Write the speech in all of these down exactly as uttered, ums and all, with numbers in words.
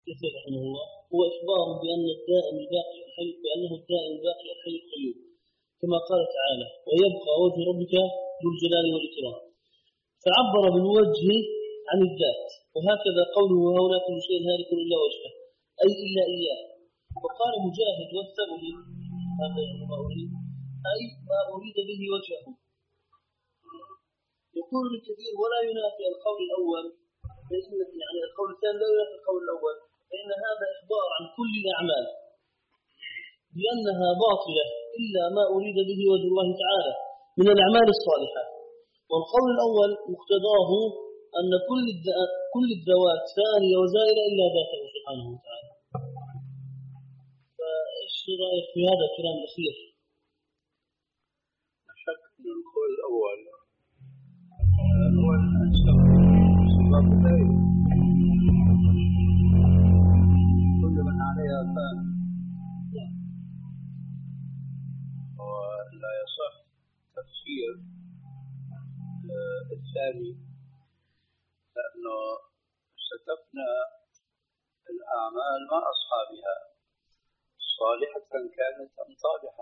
كثير رحمه الله هو إخبار بأن الدائم الباقي الحي بأنه الدائم الباقي الحي القيوم كما قال تعالى ويبقى وجه ربك ذو الجلال والإكرام، فعبر بالوجه عن الذات، وهكذا قوله هؤلاء كل شيء هالك إلا وجهه أي إلا إياه. وقال مجاهد والثوري هذا ما أريد أي ما أريد به وجهه. يقول ابن كثير ولا ينافي القول الأول، فإن يعني القول الثاني لا ينافي القول الأول، فإن هذا إخبار عن كل الأعمال بأنها باطلة إلا ما أريد به وجه الله تعالى من الأعمال الصالحة. والقول الأول مقتضاه أن كل كل الذوات ثانية وزائلة إلا ذاته سبحانه وتعالى. فإيش رأيك في هذا الكلام الأخير؟ لا شك أن القول الأول هو الأنسب سبب الآية كل من عليها فان، ولا يصح تفسير الثاني لأنه ستفنى الأعمال مع أصحابها صالحة كانت أم طالحة.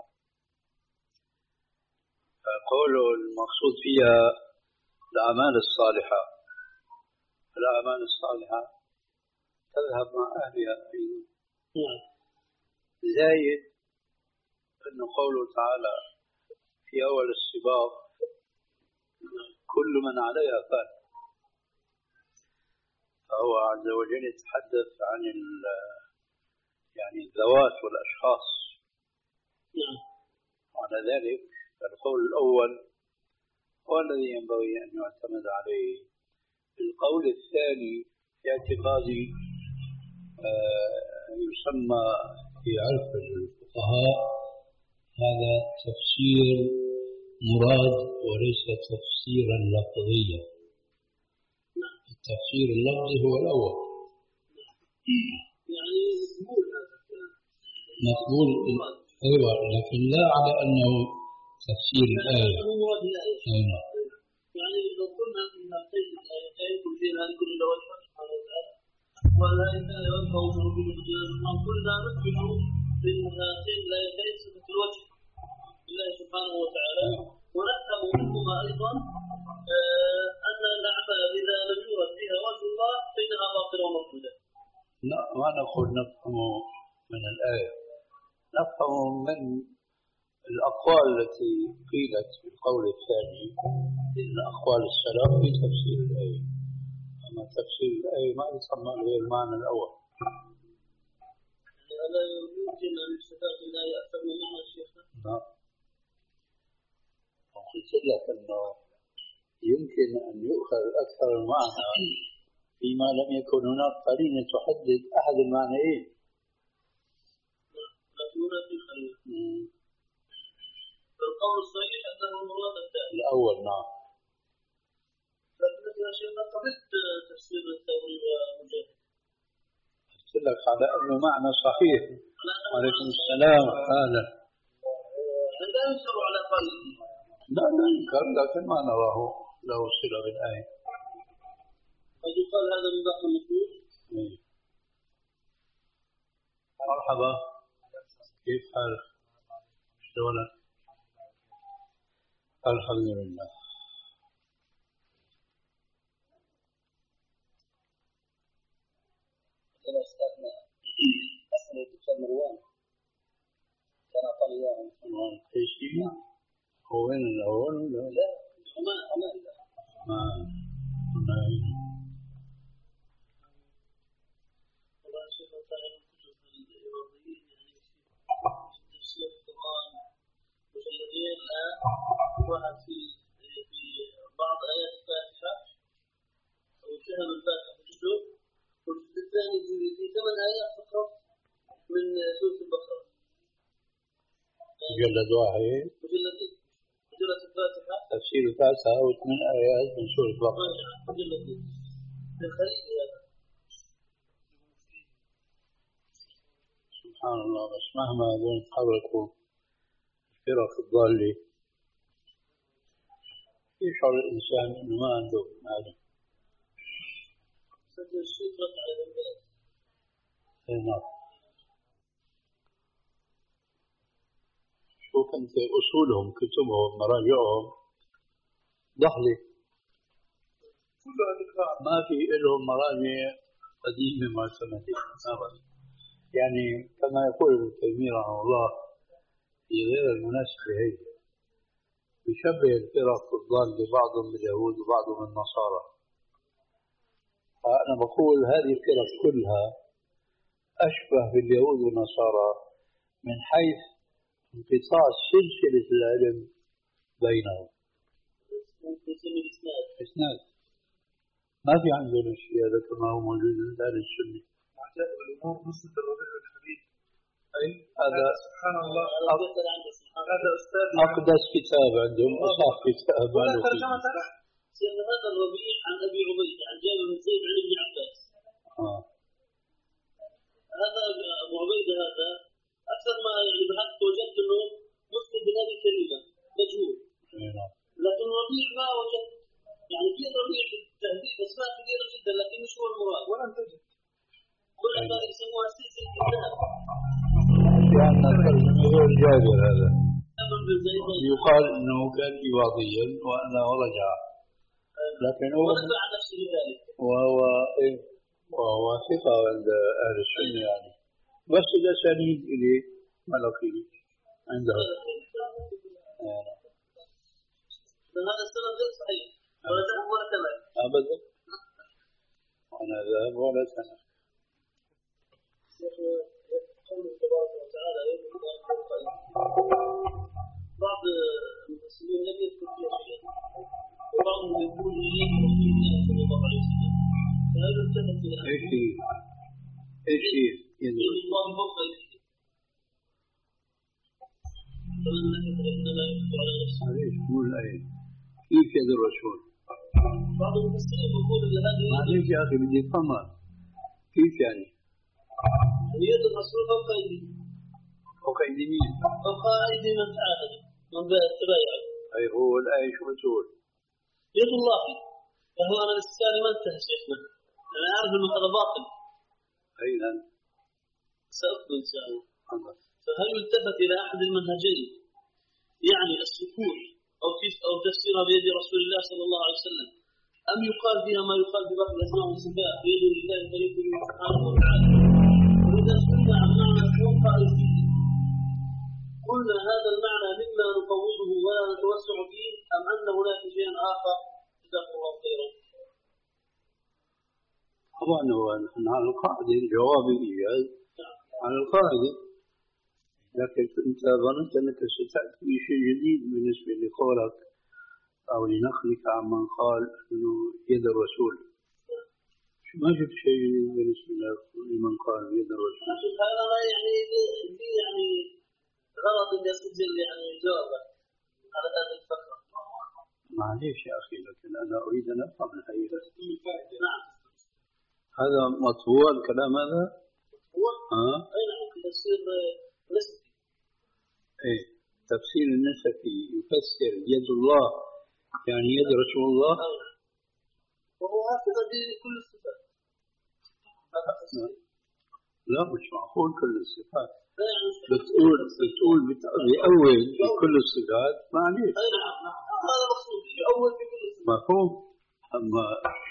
فقوله المقصود فيها الأعمال الصالحة، الأعمال الصالحة تذهب مع أهلها أيضا. زايد أنه قوله تعالى في أول السباق كل من عليها فان، فهو عز وجل يتحدث عن يعني الذوات والأشخاص. وعلى ذلك القول الأول هو الذي ينبغي أن يعتمد عليه. القول الثاني في اعتقادي آه يسمى في عرف الفقهاء هذا تفسير مراد وليس تفسيرا لفظيا. التفسير اللفظي هو الأول، يعني مقبول هذا الكلام مقبول أيوة، لكن لا على أنه تفسير الآية. يعني لو قلنا في هاتين الآيتين كل شيء هذه كل إلا وجهه سبحانه وتعالى ولا إله إلا هو رب الجلال، كلنا نؤمن بأن هاتين الآيتين صفة الوجه لله سبحانه وتعالى، ونفهم منهما أيضا أن الأعمال إذا لم يرد فيها وجه الله فإنها باطلة ومردودة. لا، ما نقول نفهم من الآية، نفهم من الأقوال التي قيلت في القول الثاني من أقوال السلف في تفسير الآية. أما تفسير الآية ما يسمى غير المعنى الأول. يعني ألا يمكن أن يستفاد من الآية أكثر من معنى الشيخ؟ نعم، قلت لك أنه يمكن أن يؤخذ أكثر المعنى فيما لم يكن هناك قرينة تحدد أحد المعنيين. هنا في خير. فالقول الصحيح أنه المراد الثاني الأول. نعم. لكن يا شيخنا قبلت تفسير الثوري ومجاهد. قلت لك على أنه معنى صحيح. عليكم السلام. هذا لا ينكر على قلبه. لا لا ينكر، لكن ما نراه له صلة بالآية. قد يقال هذا من باقي النصوص. مرحبا، كيف حالك؟ شلونك؟ الحمد لله. أنا أستاذنا أسأل الدكتور مروان كان أعطاني إياه. مروان قيسي؟ هو وين الأول ولا؟ لا، عمان عمان لا. عمان. عمان. والله يا شيخ صاحب الكتب الإيرانيين يعني في تفسير القرآن مجلدين الآن، واحد في في بعض آيات الفاتحة أو فهم الفاتحة في الجزء، والجزء الثاني في ثمان آيات فقط من سورة البقرة. مجلد واحد. مجلدين. مجلد الفاتحة. تفسير الفاتحة أو ثمان آيات من سورة البقرة. مجلدين. الخليل هذا. سبحان الله، بس مهما هذول تحركوا الفرق الضالة يشعر الإنسان إنه ما عنده معلم. سجل الشيخ رفع البلد. نعم. شوف أنت أصولهم كتبهم مراجعهم ضحلة ما في لهم مراجع قديمة معتمدة أبدا. يعني كما يقول ابن تيمية رحمه الله في غير المناسبة هي يشبه الفرق الضالة بعضهم باليهود وبعضهم بالنصارى. فأنا بقول هذه الفرق كلها أشبه باليهود والنصارى من حيث انقطاع سلسلة العلم بينهم. إسناد ما في عندنا شيء هذا كما هو موجود عند أهل السنة. عجائب الأمور مسند الربيع الحديث. أي هذا سبحان الله. هذا أستاذ أقدس كتاب عندهم أصح كتاب. ولا ترجمة له. هذا الربيع عن أبي عبيدة عن جابر بن زيد عن ابن عباس. آه. هذا أبو عبيدة هذا أكثر ما يعني بحثت وجدت إنه مسند بهذه الكلمة مجهول. لكن الربيع ما وجدت يعني في الربيع في التهذيب أسماء كثيرة جدا لكن مش هو المراد. ولم تجد. كل هذا يسموها سلسلة الذهب. لأن الترجمة غير جابر هذا. جابر بن زيد يقال إنه كان إباضيا وأنه رجع. لكن هو ورجع نفسه لذلك. وهو إيه وهو ثقة عند أهل السنة يعني. بس الأسانيد إليه ملقي عندهم. هذا السند غير صحيح ولا ذهب ولا ثمن أبدا. أنا ذهب ولا ثمن. قوله تبارك وتعالى بعض المسلمين لم يذكر فيها شيئا وبعضهم يقول إليك رسول الله صلى الله عليه وسلم فهل التفت إلى إيش هي؟ إيش هي؟ يد الله فوق أيديهم فمن نكث إنما يكث على نفسه. معليش مو الآية. كيف يد الرسول؟ بعض المفسرين يقول ان هذه معليش يا أخي بدي أفهمها. كيف يعني؟ يد الرسول فوق أيديهم. فوق أيدي مين؟ فوق أيدي من تعاهد من تبايع. أي هو الآية شو بتقول؟ يد الله فهو أنا الاستثاني ما انتهى شيخنا. أنا أعرف أنه هذا باطل. أيضا سأقول إن شاء الله. الله. فهل يلتفت إلى أحد المنهجين يعني السكوت أو أو تفسيرها بيد رسول الله صلى الله عليه وسلم أم يقال فيها ما يقال في بعض الأسماء والصفات بيد الله فريق سبحانه وتعالى. وإذا سئلنا عن معنى فوق أيديهم قلنا هذا المعنى مما نفوضه ولا نتوسع فيه أم أن هناك شيء آخر جزاكم الله خيرا. طبعا هو على القاعدة الجواب إيجاز على القاعدة. لكن أنت ظننت أنك ستأتي بشيء جديد بالنسبة لقولك أو لنقلك عمن قال أنه يد الرسول. ما جبت شيء جديد بالنسبة لمن قال يد الرسول. هذا يعني يعني غلط إني أسجل يعني جوابك على هذه الفكرة. معليش يا أخي لكن أنا أريد أن أفهم الحقيقة. نعم. هذا مطبوع الكلام هذا؟ مطبوع؟ ها؟ أي نعم تفسير نسبي. إيه تفسير النسبي يفسر يد الله يعني يد رسول الله. وهو هكذا بكل الصفات. لا مش معقول كل الصفات. بتقول بتقول بأول بكل الصفات معليش. أي نعم هذا مقصود بأول بكل الصفات. مفهوم. أما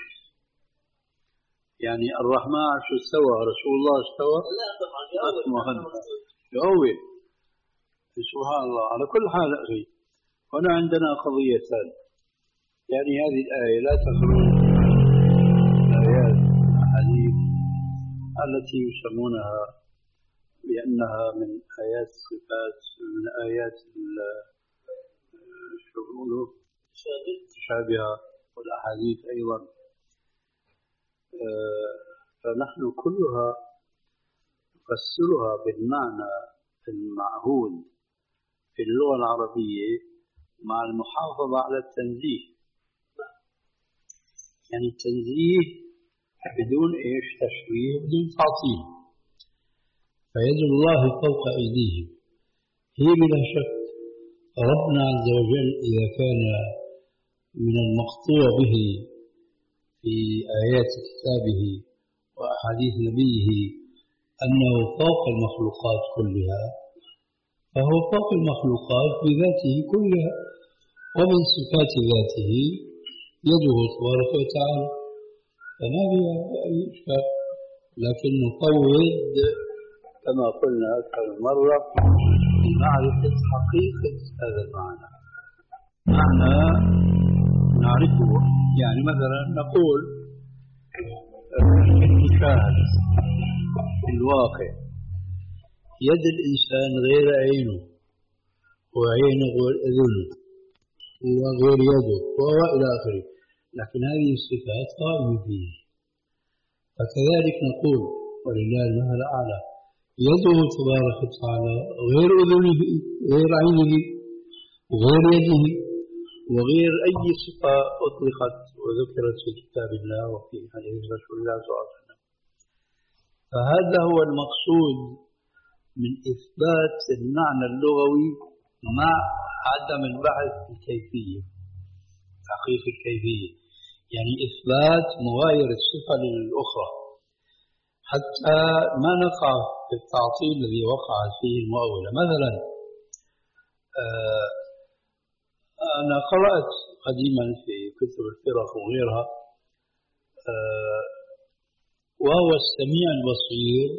يعني الرحمن عرش استوى رسول الله استوى. لا طبعا بأول. بأول. سبحان الله. على كل حال أخي هنا عندنا قضيتان. يعني هذه الآية لا تخرج آيات الحديث التي يسمونها بأنها من آيات الصفات من آيات الشغل الشابهة والأحاديث أيضا. فنحن كلها نفسرها بالمعنى المعهود في اللغة العربية مع المحافظة على التنزيه. يعني التنزيه بدون إيش تشويه بدون تعطيل. فيد الله فوق أيديهم هي بلا شك ربنا عز وجل إذا كان من المقطوع به في آيات كتابه وأحاديث نبيه أنه فوق المخلوقات كلها، فهو فوق المخلوقات بذاته كلها، ومن صفات ذاته يده تبارك وتعالى، فما فيها أي إشكال. لكن نفوض كما قلنا أكثر من مرة لمعرفة حقيقة هذا المعنى، معنى نعرفه. يعني مثلا نقول المشاهد في الواقع، يد الإنسان غير عينه، وعينه غير أذنه، وغير يده، وإلى آخره، لكن هذه الصفات قائمة فيه. فكذلك نقول ولله المثل الأعلى، يده تبارك وتعالى غير أذنه، غير عينه، وغير يده، وغير أي صفة أطلقت وذكرت في كتاب الله وفي حديث رسول الله صلى الله عليه وسلم. فهذا هو المقصود من إثبات المعنى اللغوي مع عدم البحث في الكيفية، تحقيق الكيفية، يعني إثبات مغاير الصفة للأخرى، حتى ما نقع في التعطيل الذي وقعت فيه المؤولة. مثلا آه أنا قرأت قديما في كتب الفرق وغيرها آه وهو السميع البصير.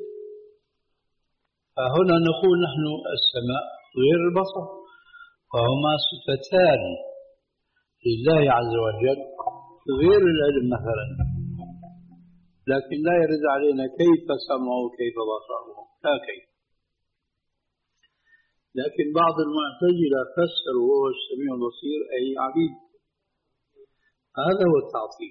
فهنا نقول نحن السماء غير البصر، فهما صفتان لله عز وجل غير العلم مثلا، لكن لا يرد علينا كيف سمعه كيف بصره، لا كيف. لكن بعض المعتزلة فسروا وهو السميع البصير أي عبيد، هذا هو التعطيل.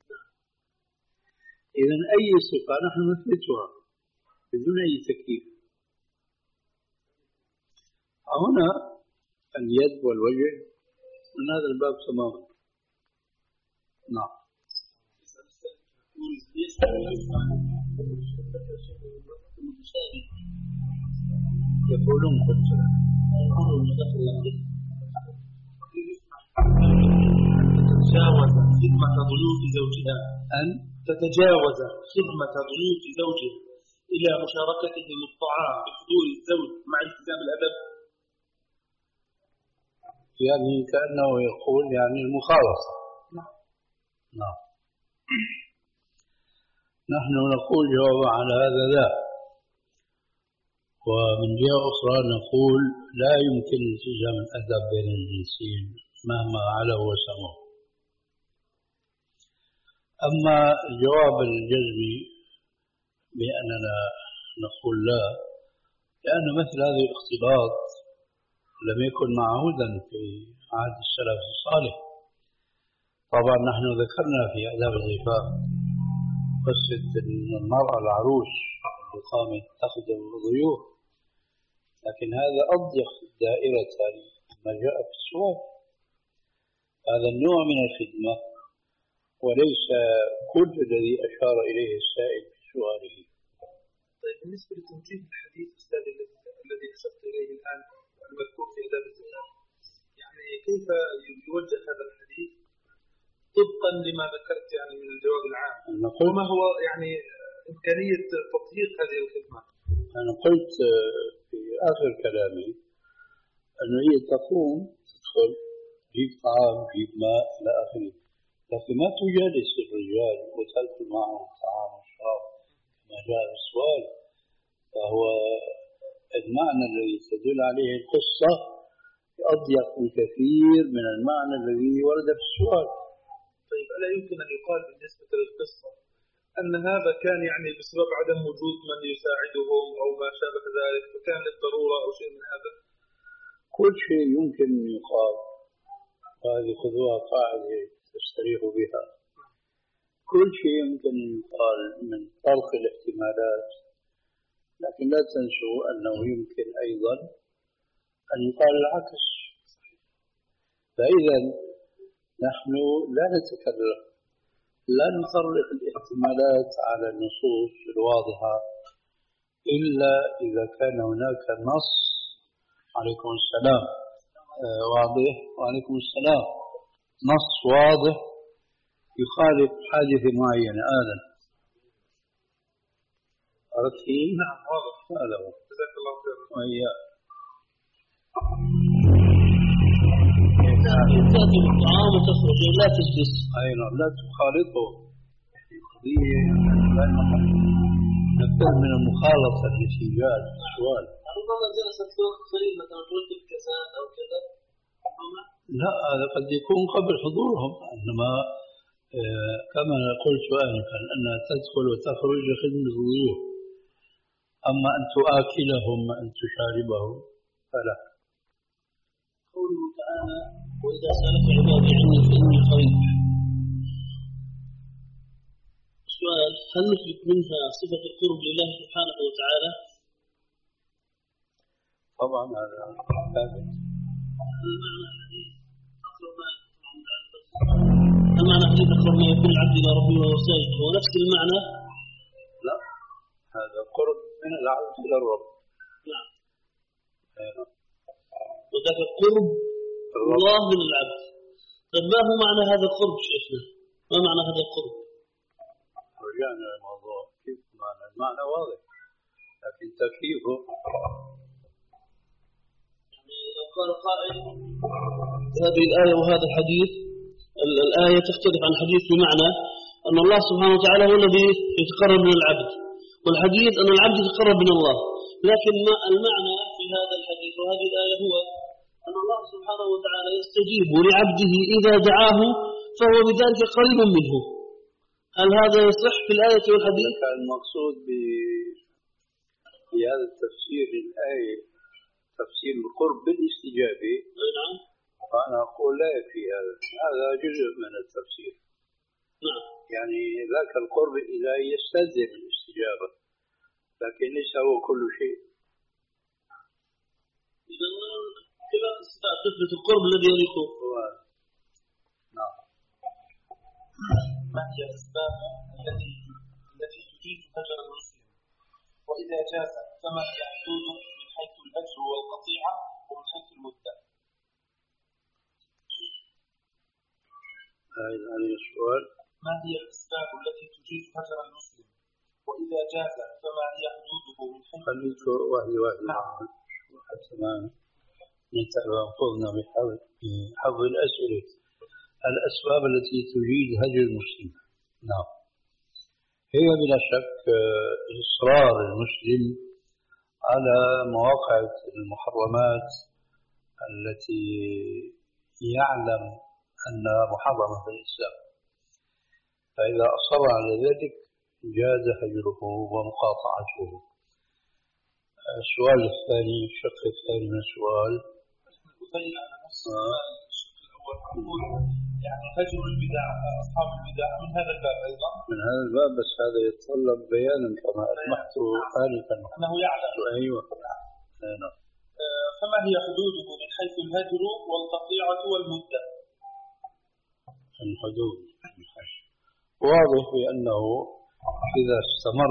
إذن أي صفة نحن نثبتها بدون أي تكييف. هنا اليد والوجه من هذا الباب تماما. نعم. يقولون قلت تتجاوز خدمة ضيوف زوجها، أن تتجاوز خدمة ضيوف زوجها إلى مشاركتهم الطعام بحضور الزوج مع التزام الأدب. يعني كأنه يقول يعني المخالصة. نعم. نعم. نحن نقول جواب على هذا لا، ومن جهة أخرى نقول لا يمكن التزام الأدب بين الجنسين مهما علوا وسموا. أما الجواب الجزمي بأننا نقول لا، لأن مثل هذا الاختلاط لم يكن معهودا في عهد السلف الصالح. طبعا نحن ذكرنا في آداب الضيافة قصة المرأة العروس اللي قامت تخدم الضيوف، لكن هذا أضيق دائرة ما جاء في السؤال. هذا النوع من الخدمة وليس كل الذي أشار إليه السائل في سؤاله. طيب بالنسبة لتوجيه الحديث أستاذ الذي أشرت إليه الآن المذكور في آداب الزكاة، يعني كيف يوجه هذا الحديث طبقا لما ذكرت يعني من الجواب العام، وما هو يعني إمكانية تطبيق هذه الخدمة؟ أنا قلت في آخر كلامي أنه هي تقوم تدخل تجيب طعام تجيب ماء إلى آخره، لكن ما تجالس الرجال وتأكل معهم طعام وشراب كما جاء في السؤال. فهو المعنى الذي تدل عليه القصة أضيق بكثير من المعنى الذي ورد في السؤال. طيب ألا يمكن أن يقال بالنسبة للقصة أن هذا كان يعني بسبب عدم وجود من يساعدهم أو ما شابه ذلك، فكان للضرورة أو شيء من هذا؟ كل شيء يمكن أن يقال، وهذه خذوها قاعدة تستريحوا بها. كل شيء يمكن أن يقال من طرق الاحتمالات، لكن لا تنسوا أنه يمكن أيضا أن يقال العكس. فإذا نحن لا نتكلم، لا نطرق الاحتمالات على النصوص الواضحة إلا إذا كان هناك نص. عليكم السلام. آه واضح. وعليكم السلام. نص واضح يخالف حادثة معينة. آذن عرفتي؟ نعم واضح. هذا هو. جزاك الله خير. وإياك. تأتي بالطعام وتخرج لا تجلس. أي نعم لا تخالطه. قضية نبدأ من المخالطة التي جاءت السؤال. ربما جلست وقت قليل مثلا ترتب كاسات أو كذا. لا هذا قد يكون قبل حضورهم، إنما آه كما قلت آنفا أنها تدخل وتخرج لخدمة الضيوف، أما أن تآكلهم أن تشاربهم فلا. قوله تعالى وإذا سألك عبادي عني فإني قريب. سؤال: هل نثبت منها صفة القرب لله سبحانه وتعالى؟ طبعا هذا ثابت. هل معنى حديث أقرب ما يكون العبد إلى ربه وهو ساجد هو نفس المعنى؟ لا، هذا قرب من العبد إلى الرب. نعم. أيوة. وذاك قرب الله من العبد. طيب ما هو معنى هذا القرب شيخنا؟ ما معنى هذا القرب؟ رجعنا للموضوع كيف معنى المعنى واضح، لكن تكييفه يعني لو قال قائل هذه الآية وهذا الحديث، الآية تختلف عن الحديث بمعنى أن الله سبحانه وتعالى هو الذي يتقرب من العبد، والحديث أن العبد يتقرب من الله. لكن ما المعنى في هذا الحديث وهذه الآية هو أن الله سبحانه وتعالى يستجيب لعبده إذا دعاه فهو بذلك قريب منه. هل هذا يصح في الآية والحديث؟ كان المقصود بهذا التفسير الآية تفسير القرب بالاستجابة. نعم. فأنا أقول لا يكفي هذا، هذا جزء من التفسير. نعم. يعني ذاك القرب الإلهي يستلزم الاستجابة، لكن ليس هو كل شيء. إذا كما تثبت القرب الذي يليقه. نعم. ما هي الأسباب التي التي تجيز هجر المسلم؟ وإذا جاز فما هي حدوده من حيث الهجر والقطيعة ومن حيث المدة؟ هذا السؤال. ما هي الأسباب التي تجيز هجر المسلم؟ وإذا جاز فما هي حدوده من حيث خليك واحد واحد معهم حتى ما نتعب أنفسنا بحفظ الأسئلة. الأسباب التي تجيز هجر المسلم، نعم، هي بلا شك إصرار المسلم على مواقع المحرمات التي يعلم أنها محرمة في الإسلام، فإذا أصر على ذلك جاز هجره ومقاطعته. السؤال الثاني، الشق الثاني من السؤال يعني هجر البدع أصحاب البدع من هذا الباب أيضا. من هذا الباب، بس هذا يتطلب بيانا كما أسمحت آنفا أنه يعلم. أيوة. نعم. فما هي حدوده من حيث الهجر والقطيعة والمدة؟ الحدود واضح بأنه إذا استمر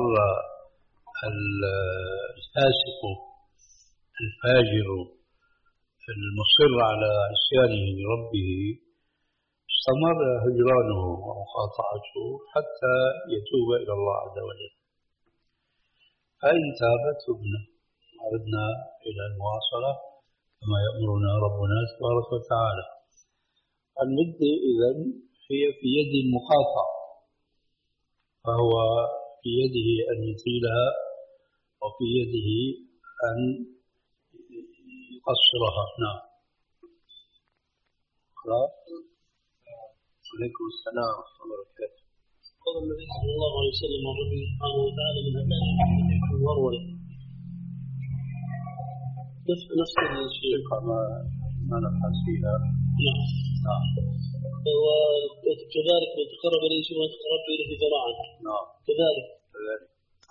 الفاسق الفاجر المصر على عصيانه لربه استمر هجرانه ومقاطعته حتى يتوب إلى الله عز وجل، فإن تابت تبنا عدنا إلى المواصلة كما يأمرنا ربنا تبارك وتعالى. المدة إذن هي في يد المقاطع، فهو في يده أن يطيلها وفي يده أن يقصرها. نعم. خلاص. عليكم السلام ورحمة الله وبركاته. قال النبي صلى الله عليه وسلم عن ربه سبحانه وتعالى من أتاني الورورة نفس نفس الشيء ما ما نبحث فيها. نعم. نعم. وكذلك من تقرب إليه شيء وتقرب إليه ذراعا. نعم. كذلك. كذلك.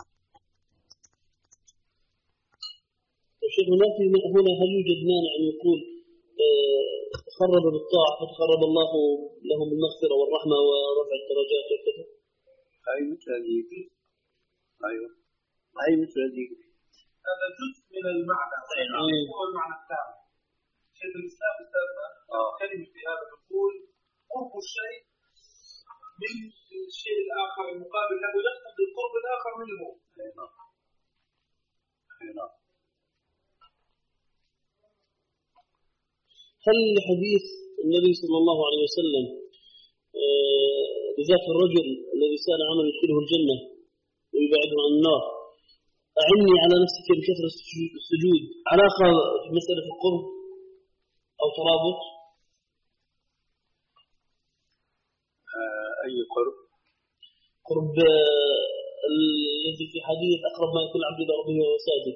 وشيخ هنا في هنا هل يوجد مانع أن يقول تقرب بالطاعة فتقرب الله له بالمغفرة والرحمة ورفع الدرجات وكذا؟ هاي مثل هذيك. أيوه. هاي مثل هذيك. هذا جزء من المعنى. هو المعنى الثاني. شيخ الإسلام أستاذنا كلمة في هذا يقول قرب الشيء من الشيء الآخر المقابل له يقتضي القرب الآخر منه. نعم. هل حديث النبي صلى الله عليه وسلم لذاك الرجل الذي سأل عمل يدخله الجنة ويبعده عن النار أعني على نفسك بكثرة السجود علاقة في مسألة القرب أو ترابط؟ أي قرب؟ قرب الذي في حديث أقرب ما يكون العبد إلى ربه وهو ساجد.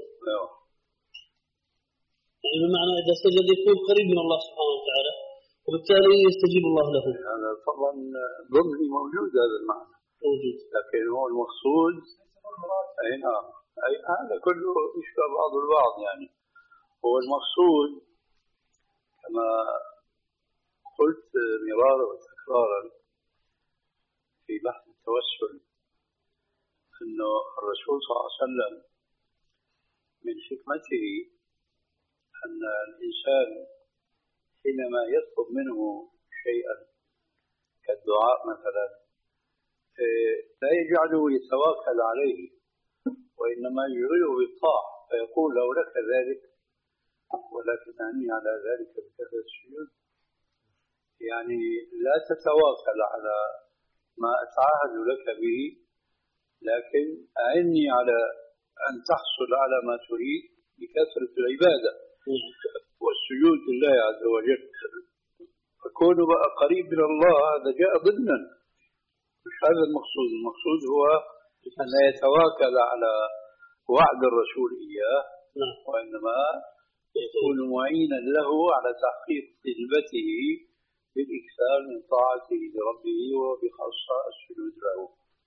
يعني بمعنى إذا سجد يكون قريب من الله سبحانه وتعالى وبالتالي يستجيب الله له. هذا طبعا ضمني موجود هذا المعنى موجود، لكن هو المقصود أي نعم أي هذا كله يشبه بعض البعض. يعني هو المقصود كما قلت مرارا وتكرارا في بحث التوسل أنه الرسول صلى الله عليه وسلم من حكمته أن الإنسان حينما يطلب منه شيئا كالدعاء مثلا لا يجعله يتواكل عليه وإنما يشغله بالطاعة فيقول لو لك ذلك ولكن أعني على ذلك بكثرة السجود. يعني لا تتواكل على ما أتعاهد لك به لكن أعني على أن تحصل على ما تريد بكثرة العبادة والسجود لله عز وجل. فكونه بقى قريب من الله هذا جاء ضمنا، مش هذا المقصود. المقصود هو أن يتواكل على وعد الرسول إياه وإنما يكون معينا له على تحقيق طلبته بالإكثار من طاعته لربه وبخاصة السجود له.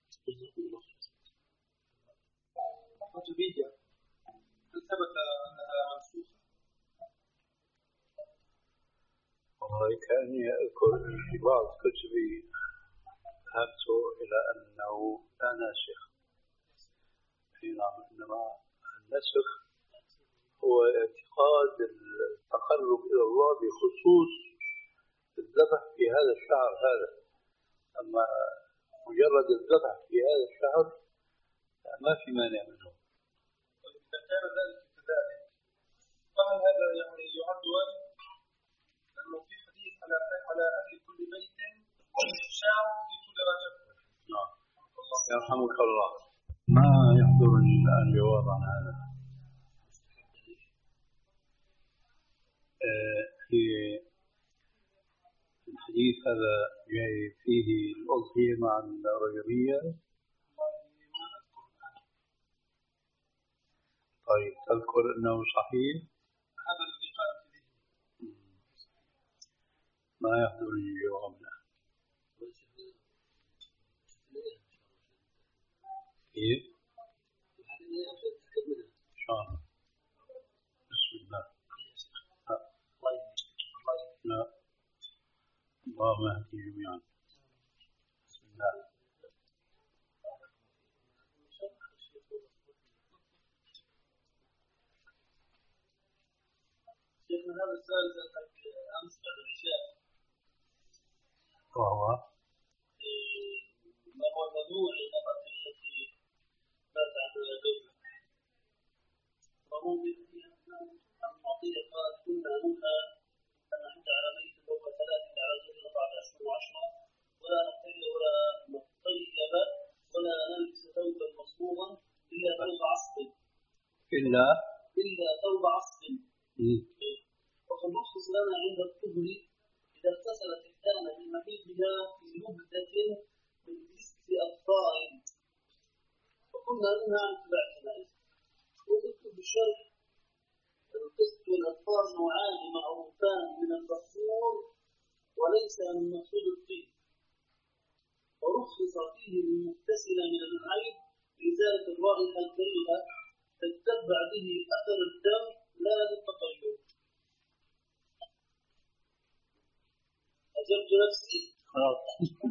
الكتبية هل ثبت أنها منسوخة؟ والله كأني أذكر في بعض كتبي ذهبت إلى أنه لا ناسخ. نعم، إنما النسخ هو اعتقاد التقرب إلى الله بخصوص الذبح في هذا الشهر هذا، أما مجرد الذبح في هذا الشهر ما في مانع منه. إذا كان ذلك كذلك فهل هذا يعني يعد واجب؟ لأنه في حديث على على أهل كل بيت شهر في كل رجب. نعم يرحمك الله. ما يحضرني الآن جواب عن هذا. في الحديث هذا جاي فيه الأضحية مع الرجبية. طيب تذكر أنه صحيح؟ هذا الذي قال فيه. ما يحضرني جوابنا. كيف؟ إن شاء الله. بسم الله. لا اللهم اهدي جميعا. بسم الله. شيخنا هذا السؤال سألتك أمس بعد العشاء وهو ما هو الموضوع المرأة التي مات عنها زوجها وهو أن معطية قالت كنا ننهى أن نحج على ميت فوق ثلاثة على زوج أربعة أشهر وعشرة ولا نحتل ولا نطيب ولا نلبس ثوبا مصبوغا إلا ثوب عصب إلا إلا ثوب عصب. وقد رخص لنا عند الطهر إذا اغتسلت إحدانا من محيطها في مدة من تسع أظفار وكنا ننهى عن اتباع الجنائز. وذكر بالشرح القسط والأظفار نوعان معروفان من البخور وليس من مقصود الطيب، ورخص فيه للمغتسل من الحيض لإزالة الرائحة الكريهة تتبع به أثر الدم لا للتطيب. أجبت نفسي خلاص.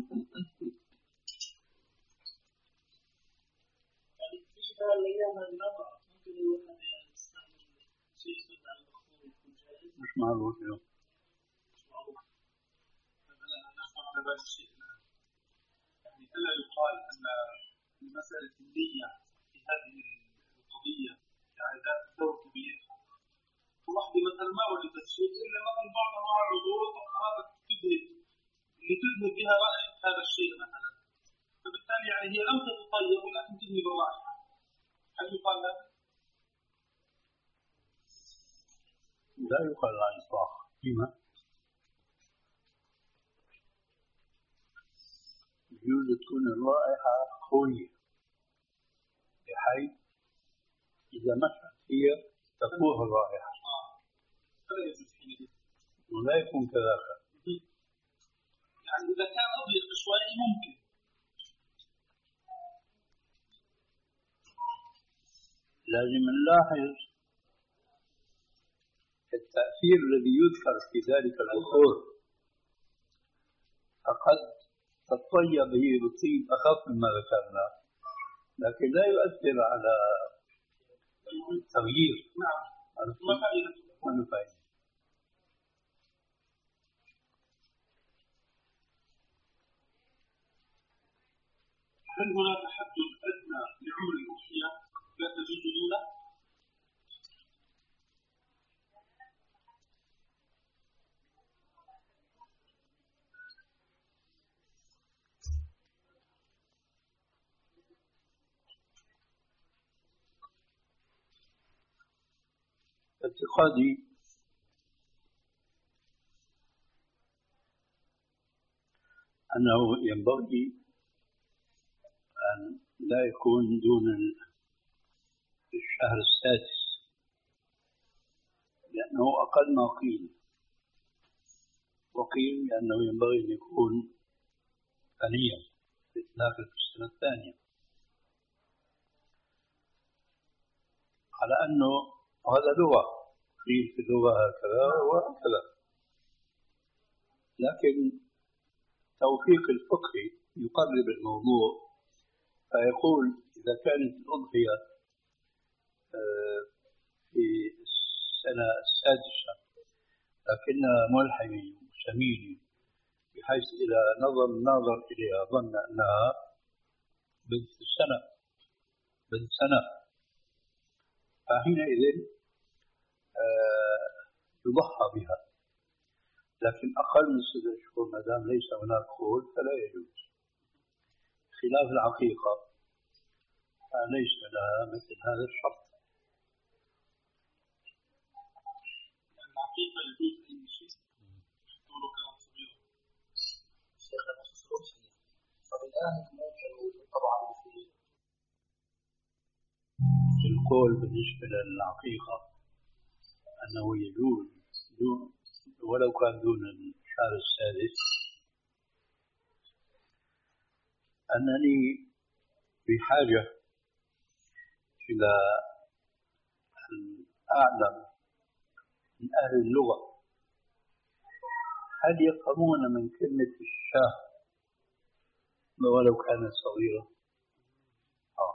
يعني فيها الأيام النظر ممكن الواحد يستعمل شيء يسمى عن البخور يكون جاهز. مش معروف اليوم. مش معروف. مثلا نسمع على هذا الشيء الآن. يعني ألا يقال أن مسألة النية في هذه القضية كعادات إلا مثلا بعض أنواع العطور هذا تذهب اللي تذهب بها رائحة هذا الشيء مثلا، فبالتالي يعني هي لم تتطيب ولكن تذهب الرائحة، هل يقال هذا؟ لا يقال عن إطلاق. لما؟ يجوز تكون الرائحة قوية بحيث إذا مشت هي تفوح الرائحة ولا يكون كذاك. يعني إذا كان أبيض شوي ممكن. لازم نلاحظ التأثير الذي يذكر في ذلك العطور، فقد تطيب هي بطيب أخف مما ذكرنا لكن لا يؤثر على التغيير. نعم. ما فائدة. هل هناك حد أدنى لعمر الأضحية لا تجوز دونه؟ اعتقادي أنه ينبغي أن لا يكون دون الشهر السادس لأنه أقل ما قيل، وقيل لأنه ينبغي أن يكون ثانيا داخل في السنة الثانية، على أنه هذا لغة قيل في اللغة هكذا وهكذا، لكن توفيق الفقه يقرب الموضوع فيقول إذا كانت الأضحية في السنة السادسة لكنها ملحمة سمينة بحيث إذا نظر الناظر إليها ظن أنها بنت السنة بنت سنة فحينئذ يضحى بها، لكن أقل من ستة شهور ما دام ليس هناك خول فلا يجوز، خلاف العقيقة ليس لها مثل هذا الشرط. العقيقة يجوز أي شيء ولو كانت صغيرة. شيخ المخصوص فالآن ممكن طبعا في القول بالنسبة للعقيقة أنه يجوز ولو كان دون الشهر السادس، أنني بحاجة إلى أن أعلم من أهل اللغة هل يفهمون من كلمة الشاه ولو كانت صغيرة؟ آه.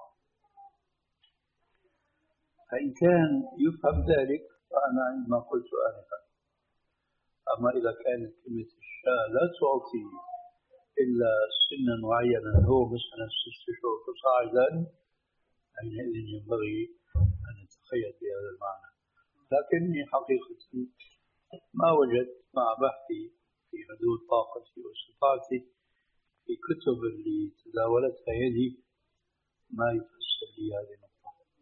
فإن كان يفهم ذلك فأنا عندما قلت آنفا، أما إذا كانت كلمة الشاه لا تعطي إلا سنا معينا هو مثلا ست شهور فصاعدا حينئذ ينبغي أن نتقيد بهذا المعنى، لكني حقيقة ما وجدت مع بحثي في حدود طاقتي واستطاعتي في كتب اللي تداولتها يدي ما يفسر لي هذه النقطة.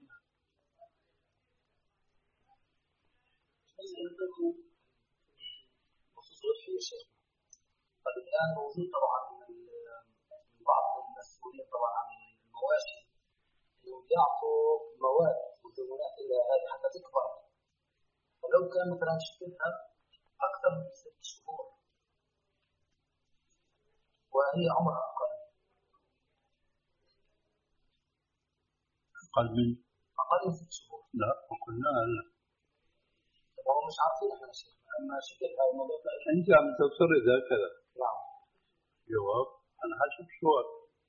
بخصوص في شيء قد الآن موجود طبعا من بعض المسؤولين طبعا عن المواشي انهم يعطوا مواد وهرمونات الى هذه حتى تكبر، ولو كان مثلا شفتها اكثر من ست شهور وهي عمرها اقل أقل من اقل من ست شهور. لا وقلنا لا طبعا مش عارفين احنا شيء اما شكلها الموضوع أنت عم تفترض هكذا. نعم. جواب على حسب الصور.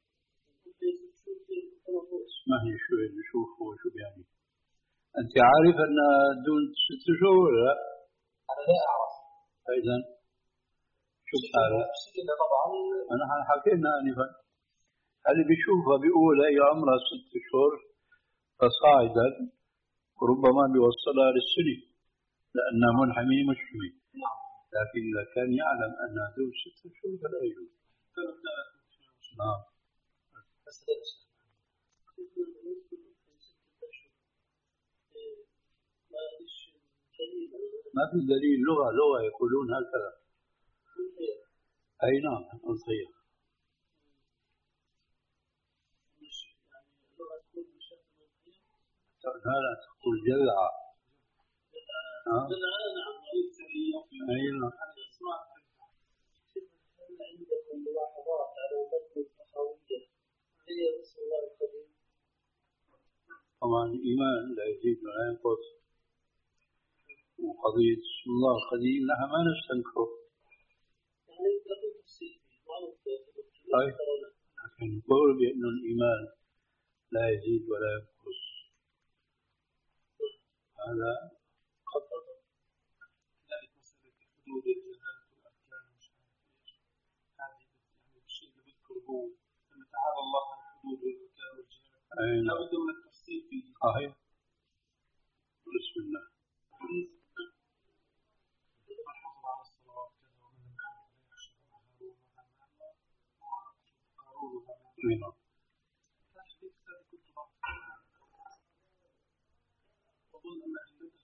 اسمعني شوي نشوف هو شو يعني. أنت عارف أن دون ست شهور لا؟ أنا لا أعرف. فإذا شو هذا؟ شكلها طبعا. أنا حكينا آنفا اللي بيشوفها بيقول هي عمرها ست شهور فصاعدا وربما بيوصلها للسنة لأنها منحمي مشحمي، لكن إذا كان يعلم أنها دون ستة شهور فلا يجوز. نعم. ما في دليل، لغة لغة يقولون هكذا. أي نعم أضحية. هذا تقول جذعة. نعم. أي نعم. عندكم ملاحظات على متن الطحاوية هي اسم الله القديم؟ طبعا الإيمان لا يزيد ولا ينقص، وقضية اسم الله القديم لها ما نستنكره. يعني قضية السيف معروف. طيب لكن نقول بأن الإيمان لا يزيد ولا ينقص هذا خطأ. ذلك مسألة حدود الجهات والأركان مش عارف ايش، هذه يعني الشيء اللي بذكره هو أن تعالى الله عن الحدود والأركان والجهات، لا بد من التفصيل فيه. صحيح. بسم الله. الحفظ على الصلوات كذا ومن الحمد عليه الشيخ هارون وهارون وهارون. أظن أن علته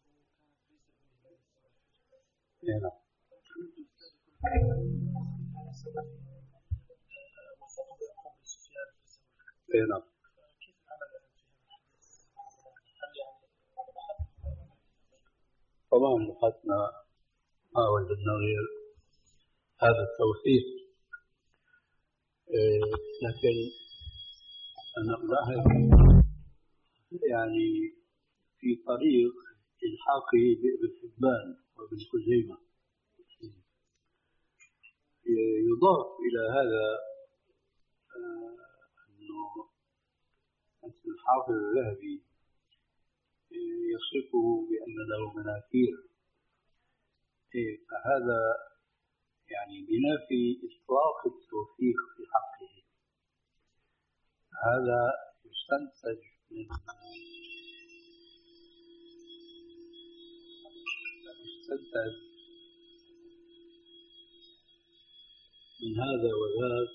كانت ليس نعم. وفقد يعقوب بن سفيان في السبب. نعم. كيف العمل في هذا الحديث؟ طبعا لقتنا ما وجدنا غير هذا التوثيق، لكن أنا ألاحظ يعني في طريق إلحاقه بابن حبان وابن خزيمة يضاف إلى هذا أنه الحافظ الذهبي يصفه بأن له مناكير، فهذا يعني بنفي إطلاق التوثيق في حقه. هذا يستنتج من يستنتج من هذا وذاك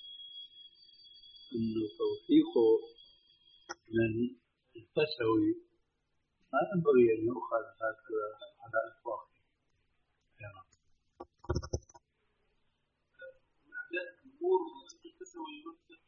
أنه توثيقه من الفسوي ما ينبغي أن يؤخذ هكذا على إطلاقه. يعني. الأمور الفسوي يوثق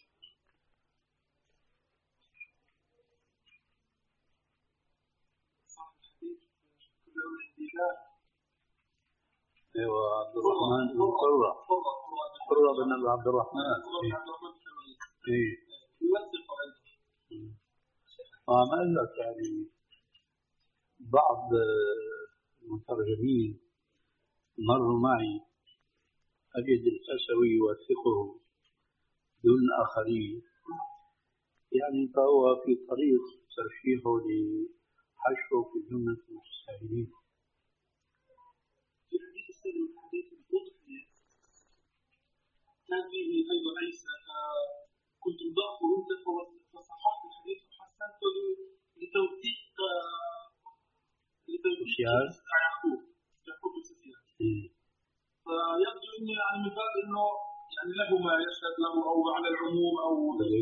صاحب الحديث كل يوم الاندلاع. ايوه عبد الرحمن بن قرة قرة بن عبد الرحمن. ايه يوثق عنده. اه ما قال لك يعني بعض المترجمين مروا معي أجد الفسوي يوثقه دون آخرين، يعني فهو في طريق ترشيحه لحشره في جملة المتساهلين. في حديث السيد الحديث الأضحية كان فيه أيضا عيسى كنت مضاف وأنت فصححت الحديث وحسنته لتوثيق لتوثيق يعقوب يعقوب بن سفيان. فيبدو انه يعني من باب انه يعني له ما يشهد له او على العموم او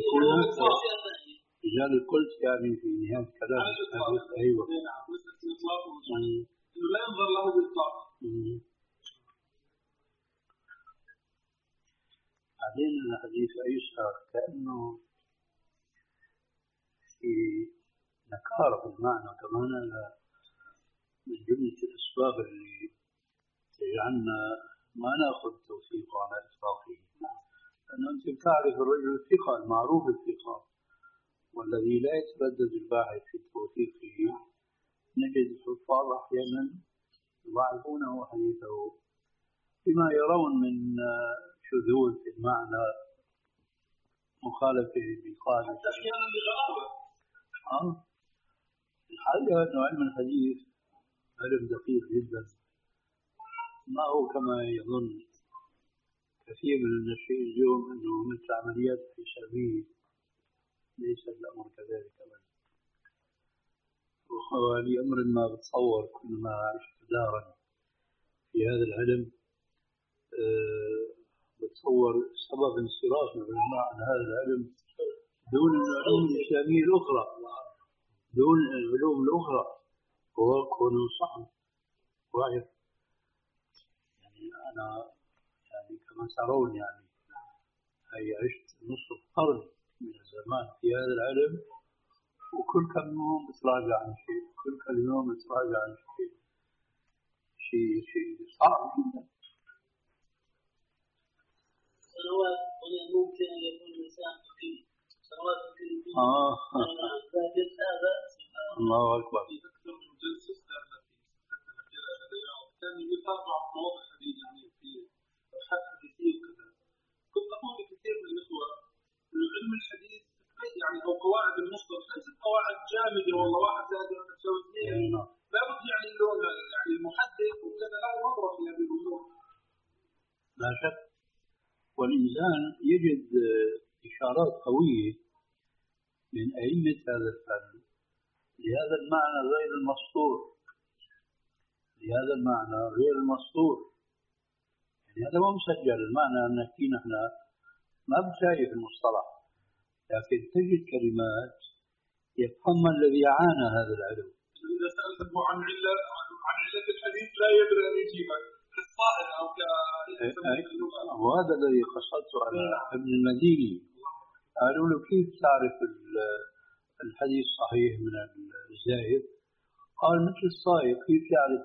رجال قلت يعني في نهاية كلام ايوه نعم مسألة الاطلاق انه لا ينظر له بالاطلاق. بعدين الحديث عيسى كأنه في نكارة بالمعنى كمان من جملة الأسباب اللي تجعلنا ما نأخذ توثيقه على إطلاقه، لأنه أنت تعرف الرجل الثقة المعروف الثقة والذي لا يتردد الباحث في توثيقه. نجد الحفاظ أحيانا يضاعفونه حديثه بما يرون من شذوذ في المعنى مخالفة بقاعدة أحيانا لغرابة. آه الحقيقة أنه علم الحديث علم دقيق جدا، ما هو كما يظن كثير من الناشئين اليوم أنه مثل عمليات حسابية، ليس الأمر كذلك أبدا. ولأمر ما بتصور كل ما عشت دارا في هذا العلم أه بتصور سبب انصراف العلماء عن هذا العلم دون العلوم الإسلامية الأخرى، دون العلوم الأخرى، هو كونه صعب واعر. يعني أنا يعني كما ترون يعني هي عشت نصف قرن من الزمان في هذا العلم، وكل كم يوم بتراجع عن شيء، كل كم يوم بتراجع عن شيء، شيء شيء صعب جدا. سنوات ممكن أن يكون الإنسان فقير، سنوات ممكن يكون آه هذا الله أكبر. في أكثر من جلسة استعمل كان يتابع مواضيع حديث يعني في أبحاث حديثية وكذا. كنت أقول لكثير من الإخوة علم الحديث يعني أو قواعد المصطلح ليست قواعد جامدة والله واحد زائد واحد يساوي اثنين، لابد يعني اللون يعني المحدث وكذا له نظرة في هذه الأمور. لا شك، والإنسان يجد إشارات قوية من أئمة هذا الفن لهذا المعنى غير المسطور، لهذا المعنى غير المسطور. يعني هذا ما مسجل، المعنى أن نحكي نحن ما بشايف المصطلح، لكن تجد كلمات يفهمها الذي عانى هذا العلم. إذا سألته عن علة عن علة الحديث لا يدري أن يجيبك كالصائل أو ك وهذا الذي قصدته على ابن المديني. قالوا له كيف تعرف الحديث صحيح من الزائد؟ قال مثل الصائغ كيف يعرف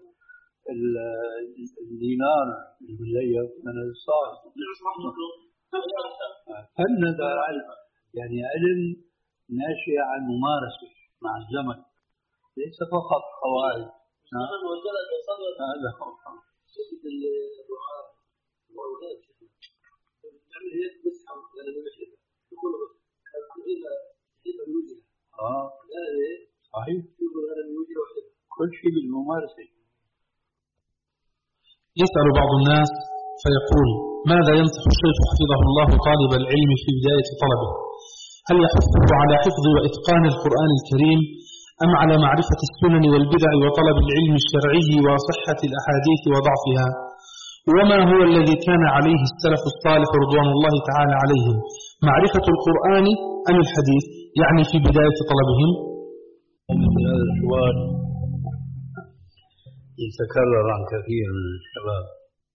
الدينار المزيف من الصائغ؟ فن هذا علم، يعني علم ناشئ عن ممارسة مع الزمن، ليس فقط قواعد. هذا هو شفت الرعاة والغاب يعني هيك بسحب على المشهد يقول إذا إذا الوجه آه صحيح، يقول هذا الوجه وحده كل شيء بالممارسة. يسأل بعض الناس فيقول: ماذا ينصح الشيخ حفظه الله طالب العلم في بداية طلبه؟ هل يحثه على حفظ وإتقان القرآن الكريم أم على معرفة السنن والبدع وطلب العلم الشرعي وصحة الأحاديث وضعفها؟ وما هو الذي كان عليه السلف الصالح رضوان الله تعالى عليهم، معرفة القرآن أم الحديث، يعني في بداية طلبهم؟ مثل هذا السؤال يتكرر عن كثير من الشباب.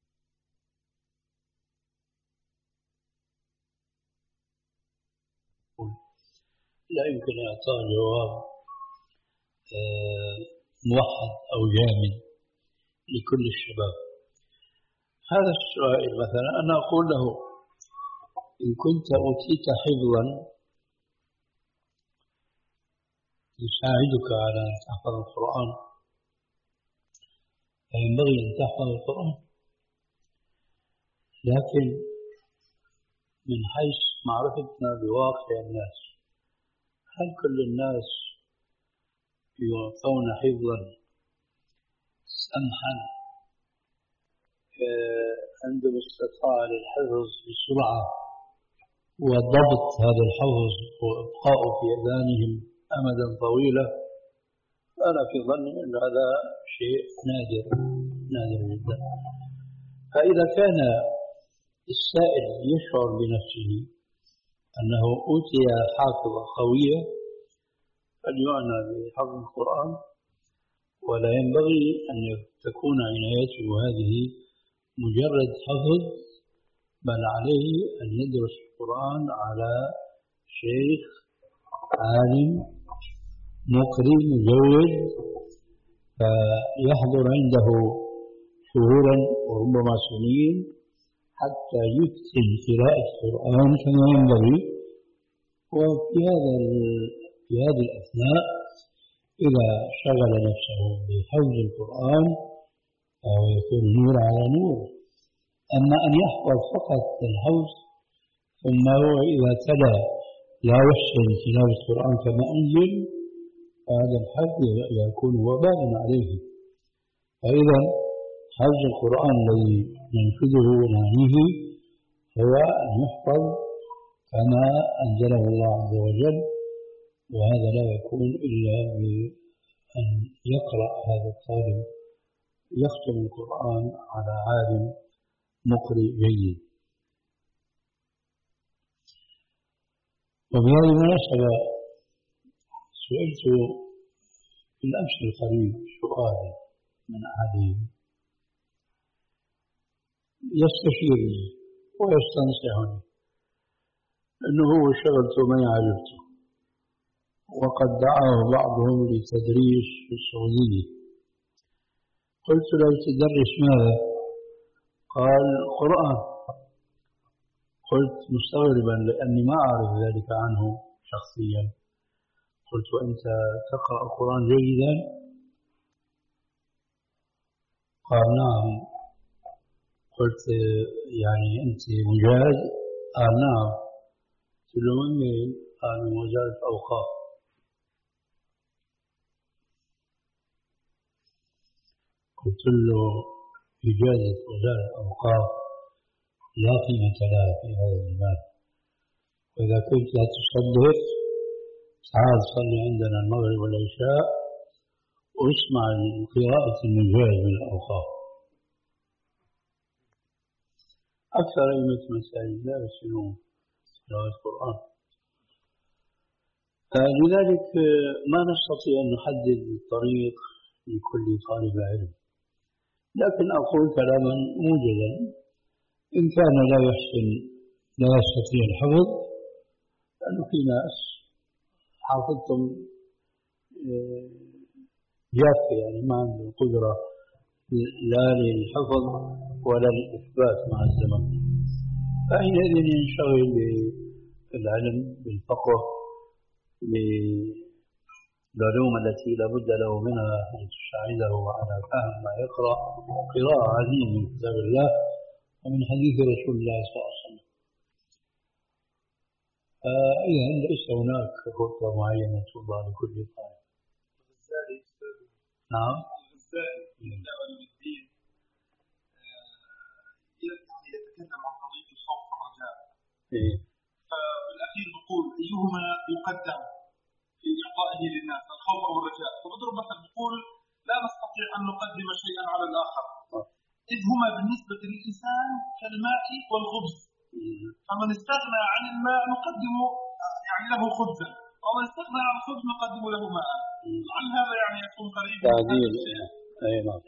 لا يمكن إعطاء جواب موحد أو جامد لكل الشباب. هذا السؤال مثلا أنا أقول له: إن كنت أوتيت حفظا يساعدك على أن تحفظ القرآن فينبغي أن تحفظ القرآن، لكن من حيث معرفتنا بواقع الناس، هل كل الناس يعطون حفظا سمحا عندهم استطاعة للحفظ بسرعة وضبط هذا الحفظ وإبقاؤه في أذهانهم أمدا طويلا؟ أنا في ظني أن هذا شيء نادر نادر جدا. فإذا كان السائل يشعر بنفسه أنه أوتي حافظة قوية فليعنى بحفظ القرآن، ولا ينبغي أن تكون عنايته هذه مجرد حفظ، بل عليه أن يدرس القرآن على شيخ عالم مقرئ مجود فيحضر عنده شهورا وربما سنين حتى يتقن قراءة القرآن كما ينبغي. وفي هذا في هذه الأثناء إذا شغل نفسه بحفظ القرآن فهو يكون نور على نور. أما أن يحفظ فقط الحفظ ثم هو إذا تلا لا يحسن تلاوة القرآن كما أنزل، فهذا الحفظ يكون وبالا عليه. فإذا حفظ القرآن الذي ننفذه ونعنيه هو أن يحفظ كما أنزله الله عز وجل، وهذا لا يكون إلا يقرأ هذا الطالب يختم القرآن على عالم مقرئ جيد. وبهذه المناسبة سئلت في الأمس القريب سؤال من أحدهم يستشيرني ويستنصحني أنه هو شغلته ما يعرفته، وقد دعاه بعضهم لتدريس في السعودية. قلت له تدرس ماذا؟ قال القرآن. قلت مستغربا لأني ما أعرف ذلك عنه شخصيا. قلت وأنت تقرأ القرآن جيدا؟ قال نعم. قلت يعني أنت مجاهد؟ قال نعم. قلت له من مين؟ قال من وزارة الأوقاف. قلت له إجازة وزارة الأوقاف لا قيمة لها في هذا الزمان، وإذا كنت لا تصدق تعال صلي عندنا المغرب والعشاء واسمع قراءة المجاز من الأوقاف. أكثر أئمة المساجد لا يحسنون قراءة القرآن. لذلك ما نستطيع أن نحدد الطريق لكل طالب علم، لكن أقول كلاما موجزا: إن كان لا يحسن لا يستطيع الحفظ، لأنه في ناس حافظتم جافة يعني ما عنده قدرة لا للحفظ ولا للإثبات مع الزمن، فحينئذ ينشغل بالعلم بالفقه بالعلوم التي لا بد له منها أن تساعده على فهم ما يقرأ قراءة عديدة من كتاب الله ومن حديث رسول الله صلى الله عليه وسلم. إذا ليس هناك خطة معينة توضع لكل طالب. نعم. الدين يتكلم عن قضية الخوف والرجاء. فبالأخير بقول أيهما يقدم في إعطائه للناس، الخوف أو الرجاء؟ فبضرب مثلا بقول لا نستطيع أن نقدم شيئا على الآخر، إذ هما بالنسبة للإنسان كالماء والخبز، فمن استغنى عن الماء نقدم يعني له خبزا، ومن استغنى عن الخبز نقدم له ماء. عن هذا يعني يكون قريب تعديل. أي نعم.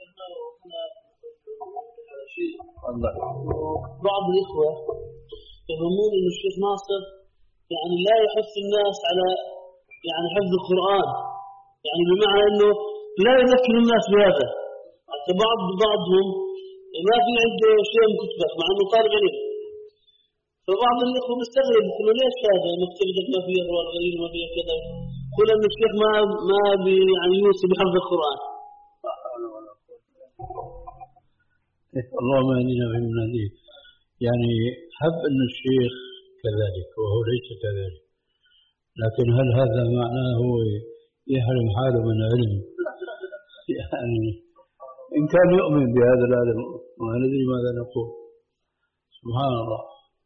بعض الإخوة يظنون أن الشيخ ناصر يعني لا يحث الناس على يعني حفظ القرآن، يعني بمعنى أنه لا يذكر الناس بهذا. حتى بعض بعضهم ما في عنده شيء من كتبك مع أنه طالب علم، فبعض الإخوة مستغرب يقولوا ليش هذا مكتبتك ما فيها قرآن غريب ما فيها كذا، يقول أن الشيخ ما ما يعني يوصي بحفظ القرآن. اللهم اهدنا فيمن هديت. يعني حب أن الشيخ كذلك وهو ليس كذلك، لكن هل هذا معناه هو يحرم حاله من علم؟ يعني إن كان يؤمن بهذا العلم ما ندري ماذا نقول. سبحان الله،